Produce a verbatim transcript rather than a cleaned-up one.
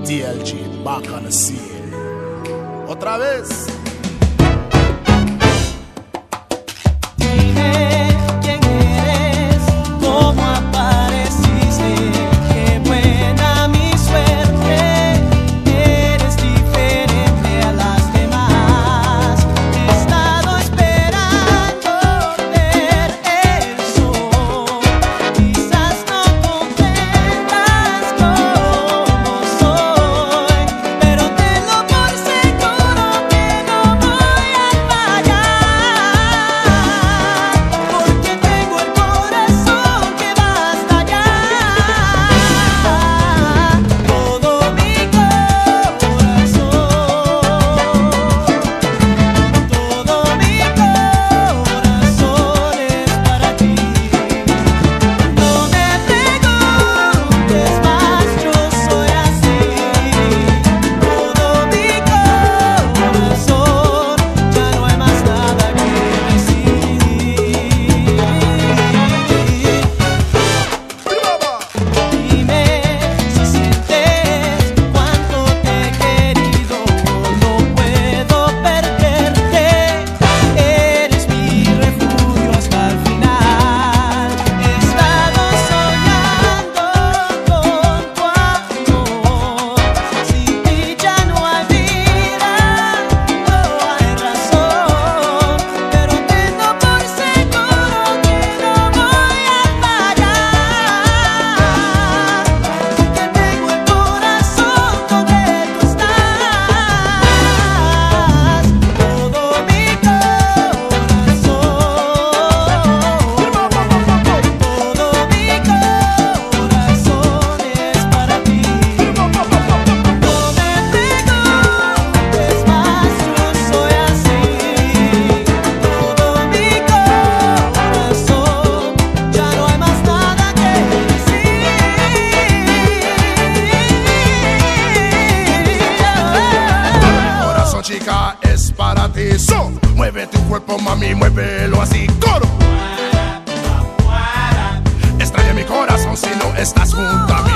D L G, back on the scene. Otra vez. Dime quién eres, cómo apareciste, qué buena mi suerte, eres diferente a las demás. He estado esperando ver el sol, quizás no comprendas cómo soy, pero tenlo por seguro que no voy a fallar, porque tengo el corazón que va hasta allá. Todo mi corazón, todo mi corazón es para ti. No me preguntes más, yo soy así. Todo mi corazón, ya no hay más nada que decir. Dime si sientes cuánto te he querido, no puedo perderte. Eres mi refugio hasta el final. He estado soñando con tu amor. Sin ti ya no hay vida, no hay razón, pero tengo por seguro que no voy a fallar, porque tengo el corazón donde tú estás. Todo mi corazón, todo mi corazón es para ti. No me preguntes más, yo soy así. Todo mi corazón, ya no hay más nada que decir. Corazón, chica, es para ti. So, mueve tu cuerpo, mami, muévelo así. Coro. Extraña mi corazón si no estás junto a mí.